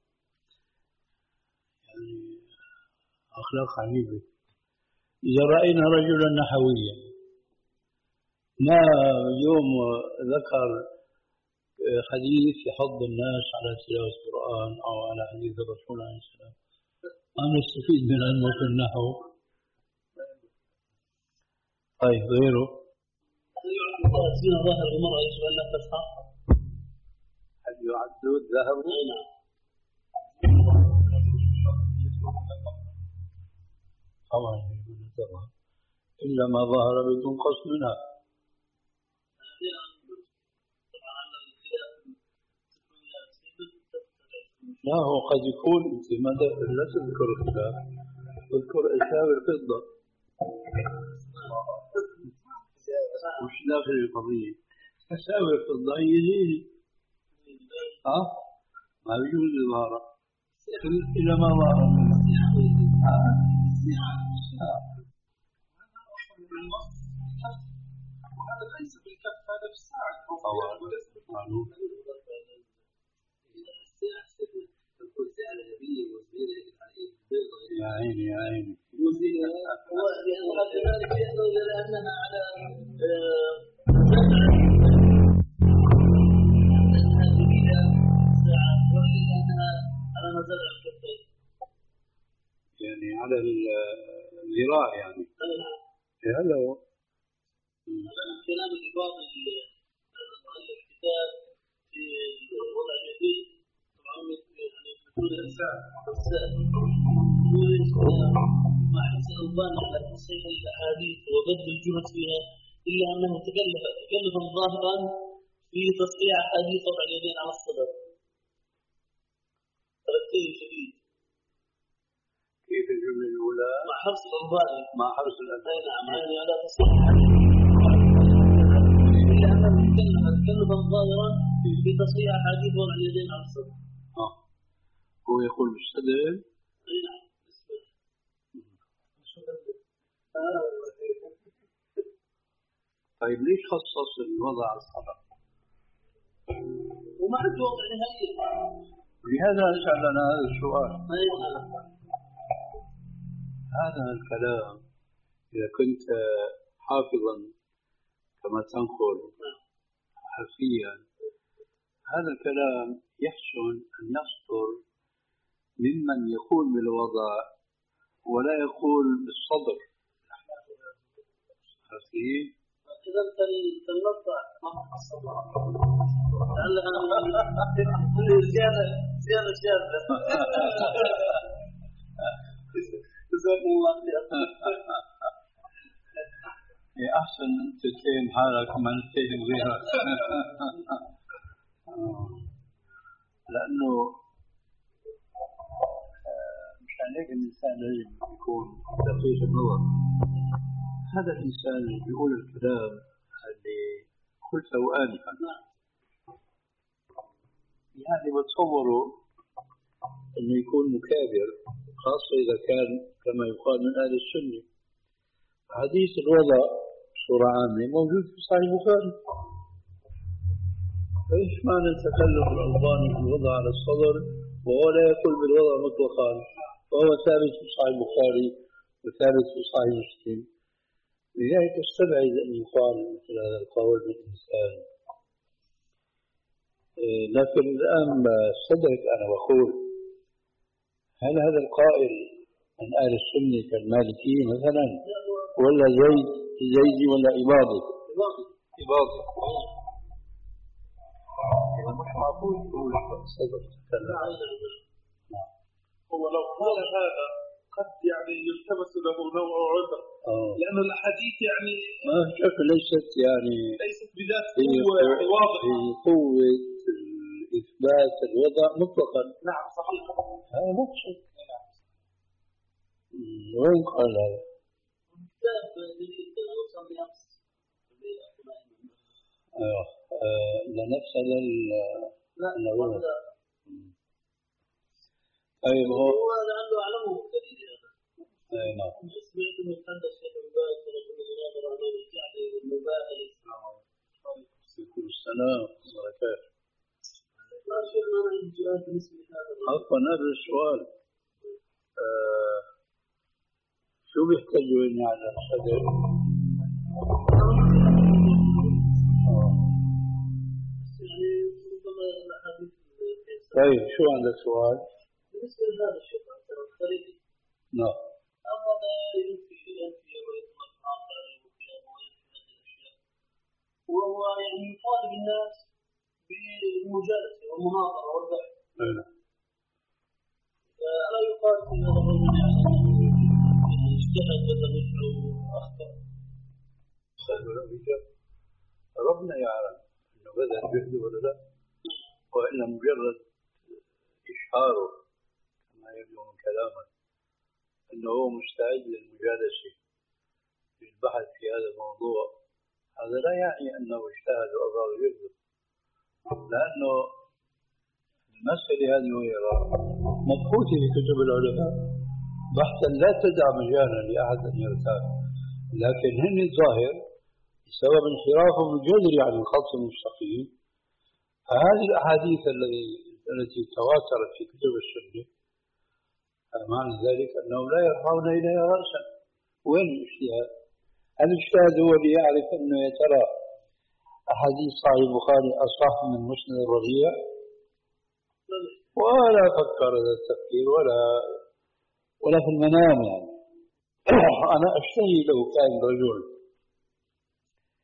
يعني أخلاق عجيبة. إذا رأينا رجلا نحويا ما يوم ذكر حديث يحض الناس على تلاوة القرآن أو على حديث الرسول عليه السلام، ما نستفيد من علمه في النحو. طيب غيره؟ زين ظاهر المرأة يشبه لها فتحة. هل يعد الذهب؟ نعم. طبعا يقول الذهب إلا ما ظهر بتنقص منها. لا هو قد يكون أنت ما لا تذكر الخلاف، تذكر أشياء الفضة. وش داخل القضية؟ أشياء الفضة يزيد. ها؟ ما يجوز إظهاره إلا ما ظهر منه. وهذا ليس بالكف، هذا بالساعد. يا عيني يا عيني. لأنها على الكلام اللي بعض الكتاب في الوضع الجديد طبعا يعني بدون الإنسان ما حصل البان على تصحيح الأحاديث وبذل الجهد فيها إلا أنه تكلف تكلفا ظاهرا في تصحيح أحاديث وضع اليدين على الصدر. تركيز شديد. كيف الجملة الأولى؟ مع حرص الألباني مع حرص الألباني. نعم يعني على تصحيح إلا أنه تكلف تكلفا ظاهرا في تصحيح أحاديث وضع اليدين على الصدر. آه. هو يقول بالصدر. نعم. طيب ليش خصص الوضع على الصدر؟ وما عنده وضع نهائي. لهذا أسأل أنا هذا السؤال. هذا الكلام إذا كنت حافظا كما تنقل حرفيا هذا الكلام يحسن أن يصدر ممن يقول بالوضع ولا يقول بالصدر. حرفيا إذا تنطع ما حصل لعلها زيادة زيادة زيادة جزاكم الله خير. أحسن تتهم حالك وما نتهم غيرك. لأنه مشان هيك الإنسان لازم يكون دقيق النظر. هذا الإنسان اللي بيقول الكلام اللي قلته آنفا يعني بتصوره أنه يكون مكابر خاصة إذا كان كما يقال من أهل السنة. حديث الوضع بصورة عامة موجود في صحيح البخاري. فإيش معنى تكلف الألباني بالوضع على الصدر وهو لا يقول بالوضع مطلقا وهو ثابت في صحيح البخاري وثابت في صحيح مسلم. لذلك استبعد أن يقال مثل هذا القول بالإنسان. لكن الآن صدرك أنا بقول هل هذا القائل من أهل السنة كالمالكي مثلا ولا زيد زيدي ولا إباضي؟ إباضي. مش معقول يقول صدر هو لو قال هذا قد يعني يلتمس له نوع عذر لأن الأحاديث يعني ما شك ليست يعني ليست بذات قوة واضحة في قوة إثبات الوضع مطلقا. نعم صحيح. هذا مقصود. وين قال هذا؟ كتاب جديد وصلي أمس. أيوه لنفس هذا الوضع. طيب هو لعله أعلمه جديد هذا. أي نعم. سمعت من حدث الشيخ الباز ورجل الناظر على الجعل والمبادئ. كل سنة وبركاته. ما شيء ما عندي سؤال بالنسبة لهذا. عفوا هذا السؤال آه شو بيحتاجوا إني على الصدر؟ يعني ربما الأحاديث. طيب شو عندك سؤال؟ بالنسبة لهذا الشيء الخارجي. نعم. أما ينفي ينفي ويطلق آخر وينفي وينفي هذه الأشياء. وهو يعني يطالب الناس بالمجالسة والمناظرة والبحث. أيوة. فألا يقال في هذا الرجل يعني اجتهد بدل وجهه وأخطأ. ربنا يعلم أنه بذل جهده ولا لا، وإلا مجرد إشعاره كما يبدو من كلامه أنه هو مستعد للمجالسة للبحث في هذا الموضوع، هذا لا يعني أنه اجتهد وأظهر جهده، لأنه المسألة هذه وهي مبحوثة في كتب العلماء بحثا لا تدع مجالا لأحد أن يرتاب، لكن هن الظاهر بسبب انحرافهم الجذري عن الخط المستقيم. فهذه الأحاديث التي التي تواترت في كتب السنة معنى ذلك أنهم لا يرفعون إليها رأسا. وين الاجتهاد؟ الاجتهاد هو اللي يعرف أنه يا ترى أحاديث صحيح البخاري أصح من مسند الربيع، ولا فكر هذا التفكير ولا ولا في المنام. يعني أنا أشتهي لو كان رجل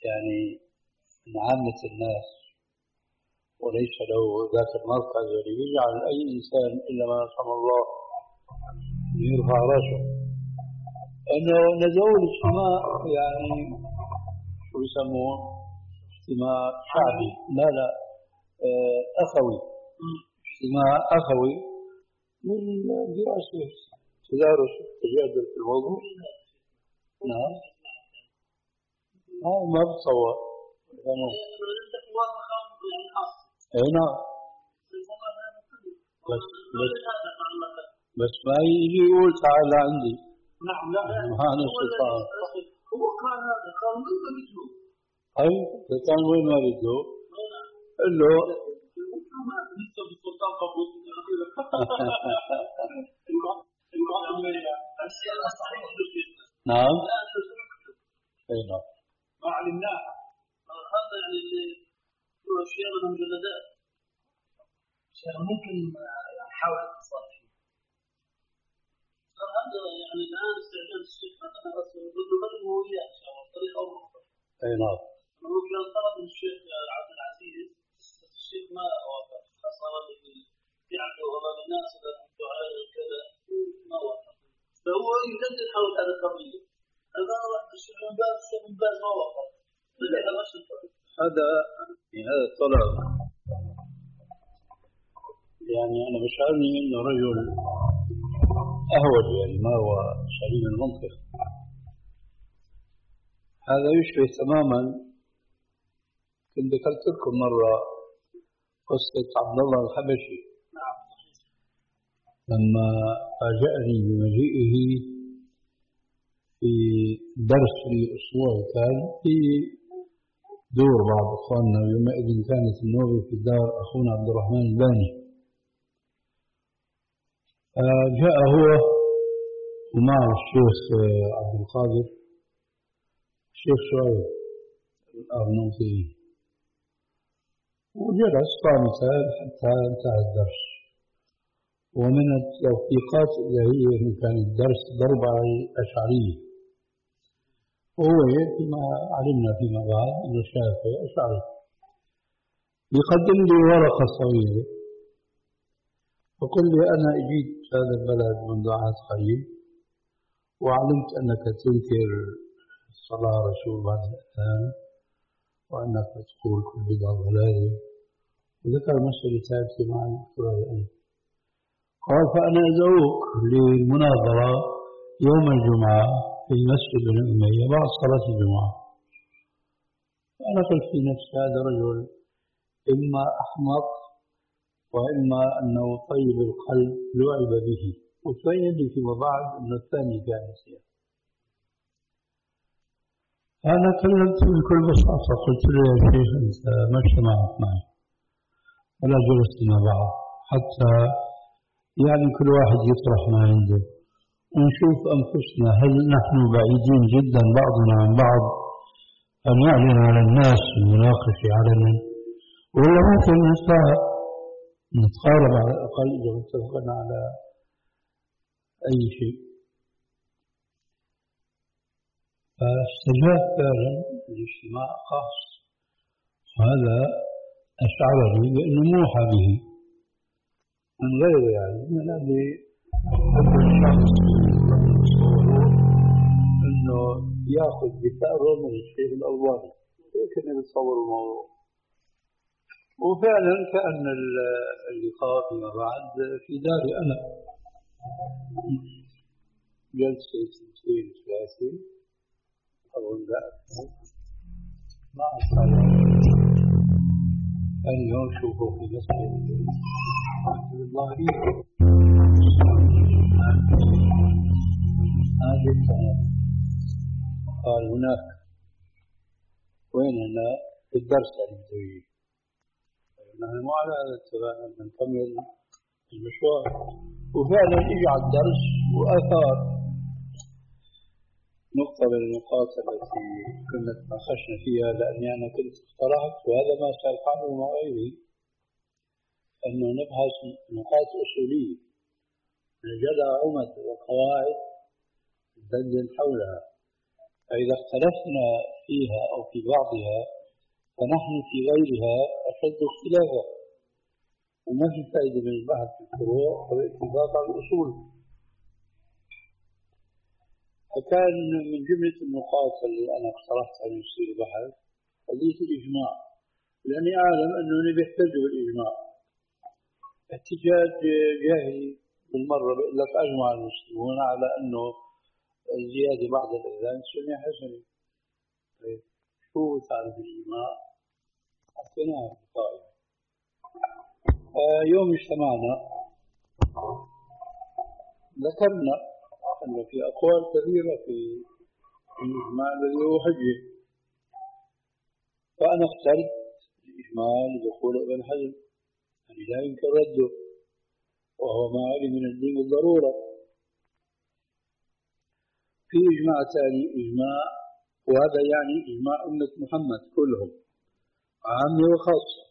يعني من عامة الناس وليس له ذاك المركز الذي يجعل أي إنسان إلا ما رحم الله يرفع راسه. أنه نزول اجتماع يعني شو يسموه اجتماع شعبي، لا لا آه أخوي، اجتماع أخوي من دراسة تدارس تجادل في الموضوع. نعم هاي ما بتصور اي نعم، بس بس بس ما يجي يقول تعال عندي. نعم لا ما نستطيع. هو كان هذا كان من بده اي كان وين ما بده قال له لسه بالسلطان قبول نعم اي نعم ما علمناها. هذا يعني اللي هو اشياء من المجلدات ممكن نحاول الاتصال فيه. هذا يعني الان استعجال الشيخ هذا بس بده بدل هو وياه ان شاء الله بطريقه او باخرى. اي نعم. ممكن طلب من الشيخ عبد العزيز الشيخ ما وافق، خاصه في عنده امام الناس اذا كنت على كذا ما وافق، فهو يجدد حول هذه القضيه. هذا راح الشيخ من باز الشيخ من باز ما وافق. هذا هذا الطلب يعني أنا بشعرني إنه رجل أهول، يعني ما هو سليم المنطق. هذا يشبه تماما، كنت ذكرت لكم مرة قصة عبد الله الحبشي لما فاجأني بمجيئه في درس لأسبوع كان في دور بعض إخواننا، ويومئذ كانت النوبة في الدار أخونا عبد الرحمن الباني. جاء هو ومعه الشيخ عبد القادر الشيخ شعيب الأرنوطي، وجلس صامتا حتى انتهى الدرس. ومن التوفيقات الإلهية أنه كان الدرس ضرب على الأشعرية، وهو فيما علمنا فيما بعد أنه شافعي أشعري. يقدم لي ورقة صغيرة وقل لي أنا أجيت هذا البلد منذ عهد قريب، وعلمت أنك تنكر الصلاة رسول بعد الأذان، وأنك تقول كل بدعة ضلالة، وذكر مسألة ثابتة مع الدكتور الآن. قال فأنا أدعوك للمناظرة يوم الجمعة في مسجد بن أمية بعد صلاة الجمعة. أنا قلت في نفسي هذا رجل إما أحمق وإما أنه طيب القلب لعب به، وتبين لي فيما بعد أنه الثاني كان سيئا. أنا كلمته بكل بساطة، قلت له يا شيخ أنت ما اجتمعت معي ولا جلسنا بعض حتى يعني كل واحد يطرح ما عنده ونشوف أنفسنا هل نحن بعيدين جدا بعضنا عن بعض أن نعلن على الناس ونناقش علنا، ولا ممكن نتقارب على الأقل إذا اتفقنا على أي شيء. فاستجاب فعلا الاجتماع خاص، وهذا أشعرني بأنه موحى به من غيره، يعني من الذي الشخص أنه يأخذ بثأره من الشيء الأولي، يمكن يتصور الموضوع. وفعلا كأن اللقاء فيما بعد في داري أنا جلسة سنتين ثلاثة أظن لا ما أصلا كان يوم شوفوا في مسجد الظاهرية هذه السنة. قال هناك وين أنا في الدرس الانتوي، نحن مو على هذا اتفاقنا نكمل المشوار. وفعلا اجى على الدرس وأثار نقطة من النقاط التي كنا تناقشنا فيها، لأني أنا كنت اقترحت وهذا ما سأفعله مع غيري أنه نبحث نقاط أصولية نجدها عمد وقواعد ندندن حولها. فإذا اختلفنا في فيها أو في بعضها فنحن في غيرها أشد اختلافا، وما في فائدة من البحث في الفروع والاتفاق على الأصول. فكان من جملة النقاط اللي أنا اقترحت أن يصير بحث قضية الإجماع، لأني أعلم أنه بيحتجوا بالإجماع احتجاج جاهلي بالمرة، بيقول لك أجمع المسلمون على أنه الزيادة بعد الأذان سنة حسنة. طيب شو تعرف الإجماع؟ حطيناها في القائمة. آه يوم اجتمعنا ذكرنا أن في أقوال كثيرة في الإجماع الذي هو حجة، فأنا اخترت الإجماع لدخول ابن حزم يعني لا يمكن رده، وهو ما علم من الدين بالضرورة. في إجماع ثاني إجماع، وهذا يعني إجماع أمة محمد كلهم عامة وخاصة.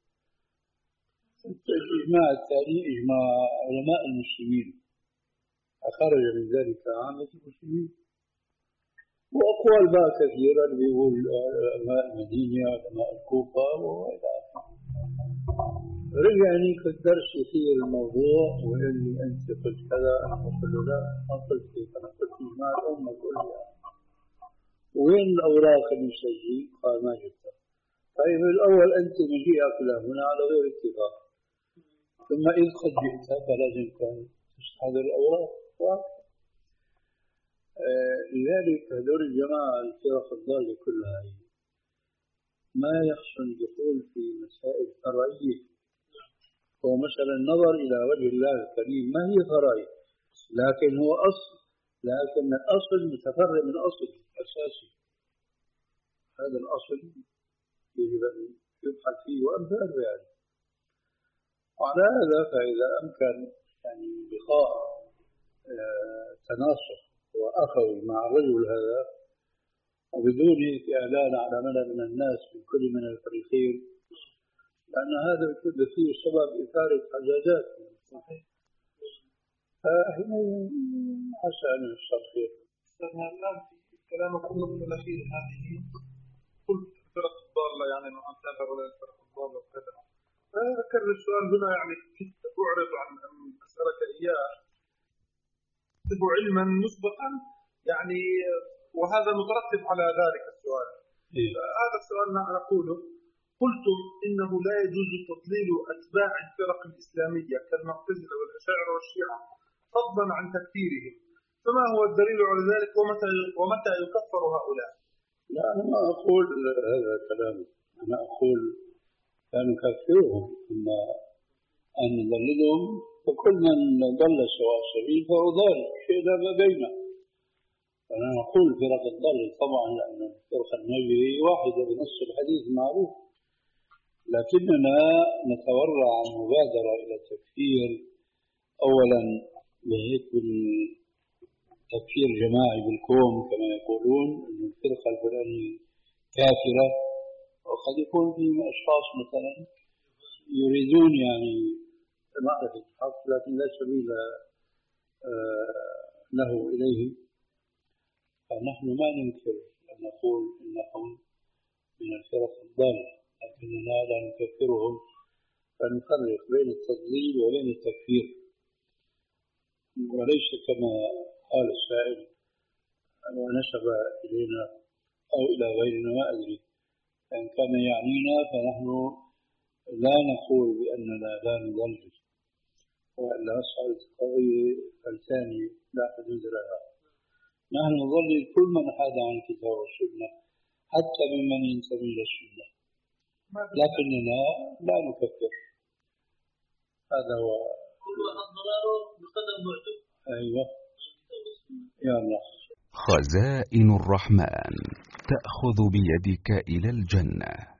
الإجماع الثاني إجماع علماء المسلمين، خرج من ذلك عامة المسلمين. وأقوال بقى كثيرة اللي بيقول علماء المدينة علماء الكوفة وإلى آخره. رجعني في الدرس يثير الموضوع ويقول لي أنت قلت كذا، أنا قلت له لا ما قلت كيف، أنا قلت إجماع الأمة كلها. وين الأوراق المسجلين؟ قال ما جبتها. طيب الأول أنت مجيئك هنا على غير اتفاق، ثم إذ قد جئت فلازم كان تستحضر الأوراق. آه لذلك هذول الجماعة الفرق الضالة كلها ما يحسن الدخول في مسائل فرعية. هو مثلا النظر إلى وجه الله الكريم ما هي فرعية، لكن هو أصل، لكن الأصل متفرع من أصل أساسي. هذا الأصل يجب أن يبحث فيه وأمثال يعني. وعلى هذا فإذا أمكن يعني لقاء آه تناصح وأخوي مع الرجل هذا وبدون إعلان على ملأ من الناس من كل من الفريقين، لأن هذا يكون فيه سبب إثارة حجاجات. فإحنا عسى أن يحصل خير. الآن في كلامك النقطة الأخيرة هذه قلت الفرق الضالة يعني أنه أنتظر ولا الفرق الضالة وكذا، فأذكر السؤال هنا يعني كنت أعرض عن أن أسألك إياه أكتب علما مسبقا يعني، وهذا مترتب على ذلك السؤال. إيه؟ هذا السؤال نقوله قلتم إنه لا يجوز تضليل أتباع الفرق الإسلامية كالمعتزلة والأشاعرة والشيعة فضلا عن تكفيرهم، فما هو الدليل على ذلك ومتى ومتى يكفر هؤلاء؟ لا أنا ما أقول هذا الكلام، أنا أقول لا نكفرهم، أما أن نضللهم، فكل من ضل سواء سبيل فهو ضال، شيء لا ما بينه. أنا أقول فرق الضل طبعا لأن الفرقة الناجية واحدة بنص الحديث المعروف، لكننا نتورع عن مبادرة إلى تكفير أولا بهيك بالتكفير جماعي بالكون كما يقولون أن الفرقة الفلانية كافرة، وقد يكون في أشخاص مثلا يريدون يعني معرفة الحق لكن لا سبيل له إليه. فنحن ما ننكر أن نقول إنهم من الفرق الضالة، لكننا لا نكفرهم، فنفرق بين التضليل وبين التكفير، وليس كما قال السائل ونسب إلينا أو إلى غيرنا ما أدري، إن كان يعنينا فنحن لا نقول بأننا لا نضلل، وإلا صارت قضية الثانية لا حدود لها. نحن نضلل كل من حاد عن الكتاب والسنة حتى ممن ينتمي إلى السنة، لكننا لا نكفر. هذا هو الضلال بقدر بعده. أيوة يا الله. خزائن الرحمن تأخذ بيدك إلى الجنة.